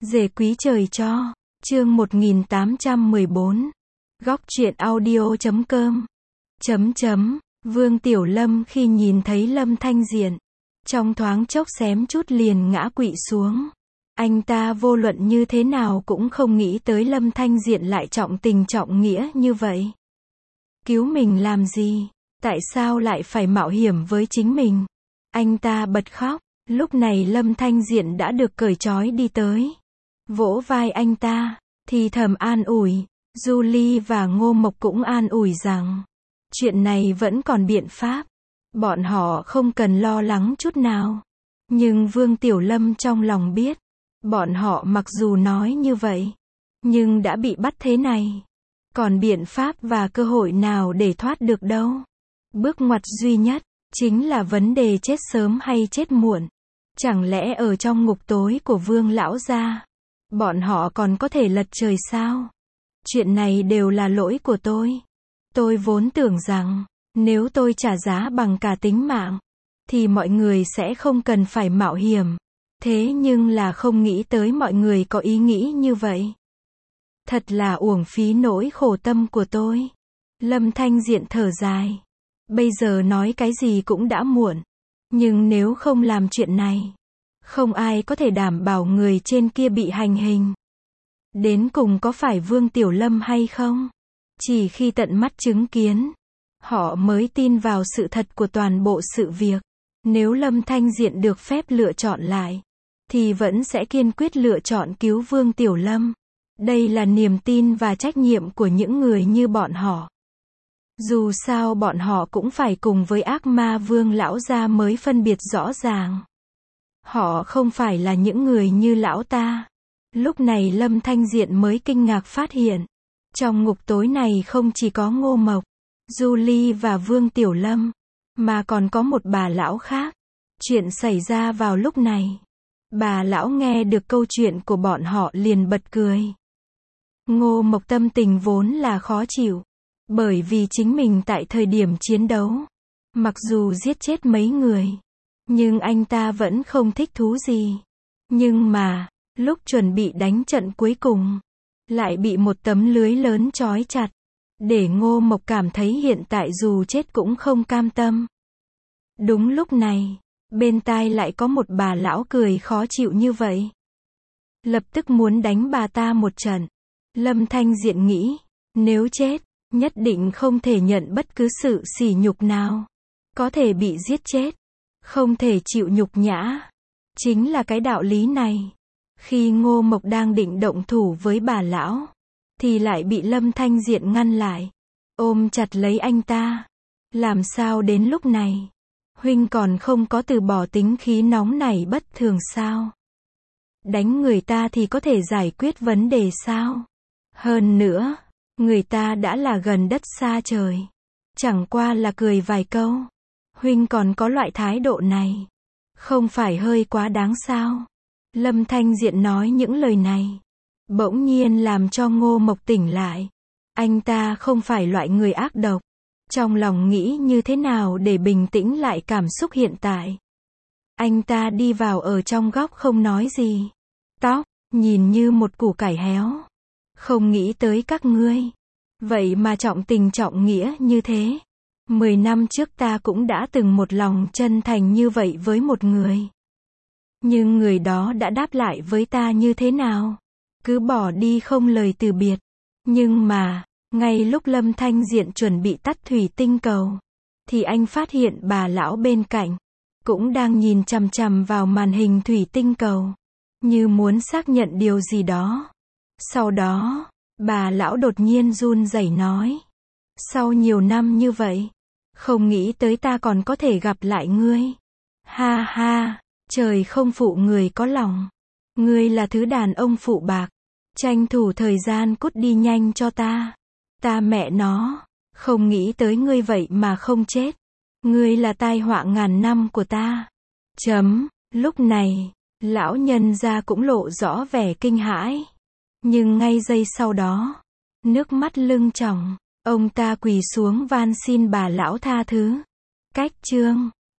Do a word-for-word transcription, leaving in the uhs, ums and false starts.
Dề quý trời cho. Chương một nghìn tám trăm mười bốn. Góc truyện audio chấm com. Chấm chấm. Vương Tiểu Lâm khi nhìn thấy Lâm Thanh Diện, trong thoáng chốc xém chút liền ngã quỵ xuống. Anh ta vô luận như thế nào cũng không nghĩ tới Lâm Thanh Diện lại trọng tình trọng nghĩa như vậy. Cứu mình làm gì? Tại sao lại phải mạo hiểm với chính mình? Anh ta bật khóc. Lúc này Lâm Thanh Diện đã được cởi trói đi tới, vỗ vai anh ta, thì thầm an ủi. Julie và Ngô Mộc cũng an ủi rằng chuyện này vẫn còn biện pháp, bọn họ không cần lo lắng chút nào. Nhưng Vương Tiểu Lâm trong lòng biết, bọn họ mặc dù nói như vậy, nhưng đã bị bắt thế này, còn biện pháp và cơ hội nào để thoát được đâu. Bước ngoặt duy nhất chính là vấn đề chết sớm hay chết muộn. Chẳng lẽ ở trong ngục tối của Vương lão gia, bọn họ còn có thể lật trời sao? Chuyện này đều là lỗi của tôi. Tôi vốn tưởng rằng, nếu tôi trả giá bằng cả tính mạng, thì mọi người sẽ không cần phải mạo hiểm. Thế nhưng là không nghĩ tới mọi người có ý nghĩ như vậy. Thật là uổng phí nỗi khổ tâm của tôi. Lâm Thanh Diện thở dài. Bây giờ nói cái gì cũng đã muộn. Nhưng nếu không làm chuyện này, không ai có thể đảm bảo người trên kia bị hành hình. Đến cùng có phải Vương Tiểu Lâm hay không? Chỉ khi tận mắt chứng kiến, họ mới tin vào sự thật của toàn bộ sự việc. Nếu Lâm Thanh Diện được phép lựa chọn lại, thì vẫn sẽ kiên quyết lựa chọn cứu Vương Tiểu Lâm. Đây là niềm tin và trách nhiệm của những người như bọn họ. Dù sao bọn họ cũng phải cùng với ác ma Vương lão gia mới phân biệt rõ ràng. Họ không phải là những người như lão ta. Lúc này Lâm Thanh Diện mới kinh ngạc phát hiện, trong ngục tối này không chỉ có Ngô Mộc, Julie và Vương Tiểu Lâm, mà còn có một bà lão khác. Chuyện xảy ra vào lúc này, bà lão nghe được câu chuyện của bọn họ liền bật cười. Ngô Mộc tâm tình vốn là khó chịu, bởi vì chính mình tại thời điểm chiến đấu, mặc dù giết chết mấy người, nhưng anh ta vẫn không thích thú gì. Nhưng mà, lúc chuẩn bị đánh trận cuối cùng, lại bị một tấm lưới lớn trói chặt, để Ngô Mộc cảm thấy hiện tại dù chết cũng không cam tâm. Đúng lúc này, bên tai lại có một bà lão cười khó chịu như vậy. Lập tức muốn đánh bà ta một trận. Lâm Thanh Diện nghĩ, nếu chết, nhất định không thể nhận bất cứ sự sỉ nhục nào. Có thể bị giết chết, không thể chịu nhục nhã. Chính là cái đạo lý này. Khi Ngô Mộc đang định động thủ với bà lão, thì lại bị Lâm Thanh Diện ngăn lại, ôm chặt lấy anh ta. Làm sao đến lúc này, huynh còn không có từ bỏ tính khí nóng này bất thường sao? Đánh người ta thì có thể giải quyết vấn đề sao? Hơn nữa, người ta đã là gần đất xa trời, chẳng qua là cười vài câu. Huynh còn có loại thái độ này, không phải hơi quá đáng sao? Lâm Thanh Diện nói những lời này, bỗng nhiên làm cho Ngô Mộc tỉnh lại. Anh ta không phải loại người ác độc. Trong lòng nghĩ như thế nào để bình tĩnh lại cảm xúc hiện tại. Anh ta đi vào ở trong góc không nói gì. Tóc, nhìn như một củ cải héo. Không nghĩ tới các ngươi. Vậy mà trọng tình trọng nghĩa như thế. Mười năm trước ta cũng đã từng một lòng chân thành như vậy với một người. Nhưng người đó đã đáp lại với ta như thế nào? Cứ bỏ đi không lời từ biệt. Nhưng mà, ngay lúc Lâm Thanh Diện chuẩn bị tắt thủy tinh cầu, thì anh phát hiện bà lão bên cạnh, cũng đang nhìn chằm chằm vào màn hình thủy tinh cầu, như muốn xác nhận điều gì đó. Sau đó, bà lão đột nhiên run rẩy nói. Sau nhiều năm như vậy, không nghĩ tới ta còn có thể gặp lại ngươi. Ha ha, trời không phụ người có lòng. Ngươi là thứ đàn ông phụ bạc. Tranh thủ thời gian cút đi nhanh cho ta. Ta mẹ nó, không nghĩ tới ngươi vậy mà không chết. Ngươi là tai họa ngàn năm của ta. Chấm, lúc này, lão nhân gia cũng lộ rõ vẻ kinh hãi. Nhưng ngay giây sau đó, nước mắt lưng tròng, ông ta quỳ xuống van xin bà lão tha thứ. Cách chương